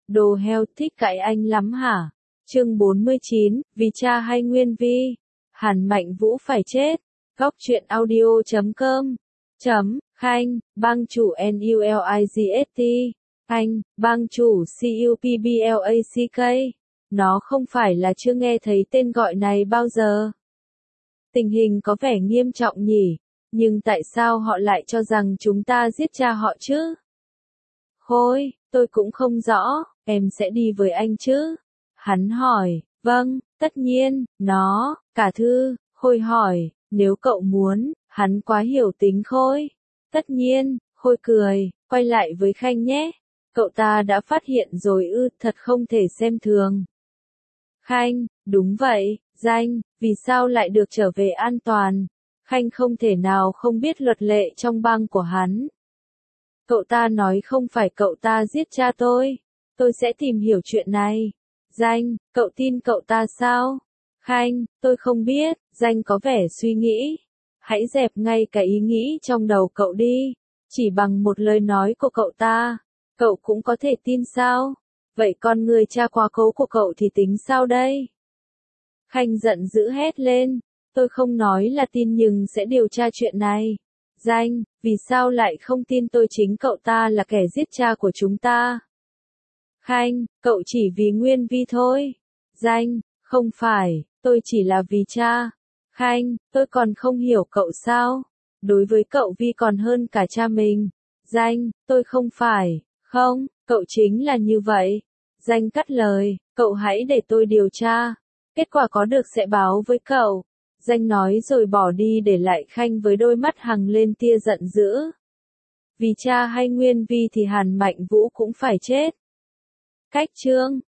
Đồ heo, thích cãi anh lắm hả? Chương 49, vì cha hay Nguyên Vi? Hàn Mạnh Vũ phải chết. Góc truyện audio.com. Khanh, bang chủ NULIGST. Anh, bang chủ CUPBLACK. Nó không phải là chưa nghe thấy tên gọi này bao giờ. Tình hình có vẻ nghiêm trọng nhỉ, nhưng tại sao họ lại cho rằng chúng ta giết cha họ chứ? Khôi, tôi cũng không rõ, em sẽ đi với anh chứ? Hắn hỏi, vâng, tất nhiên, cả Thư, Khôi hỏi, nếu cậu muốn, hắn quá hiểu tính Khôi. Tất nhiên, Khôi cười, quay lại với Khanh nhé. Cậu ta đã phát hiện rồi ư, thật không thể xem thường. Khanh, đúng vậy, Danh, vì sao lại được trở về an toàn? Khanh không thể nào không biết luật lệ trong bang của hắn. Cậu ta nói không phải cậu ta giết cha tôi sẽ tìm hiểu chuyện này. Danh, cậu tin cậu ta sao? Khanh, tôi không biết, Danh có vẻ suy nghĩ. Hãy dẹp ngay cái ý nghĩ trong đầu cậu đi. Chỉ bằng một lời nói của cậu ta, cậu cũng có thể tin sao? Vậy con người cha quá cố của cậu thì tính sao đây? Khanh giận dữ hét lên. Tôi không nói là tin nhưng sẽ điều tra chuyện này. Danh, vì sao lại không tin tôi chính cậu ta là kẻ giết cha của chúng ta? Khanh, cậu chỉ vì Nguyên Vi thôi. Danh, không phải, tôi chỉ là vì cha. Khanh, tôi còn không hiểu cậu sao? Đối với cậu Vi còn hơn cả cha mình. Danh, tôi không phải, không, cậu chính là như vậy. Danh cắt lời, cậu hãy để tôi điều tra. Kết quả có được sẽ báo với cậu. Danh nói rồi bỏ đi để lại Khanh với đôi mắt hằng lên tia giận dữ. Vì cha hay Nguyên Vi thì Hàn Mạnh Vũ cũng phải chết. Cách chương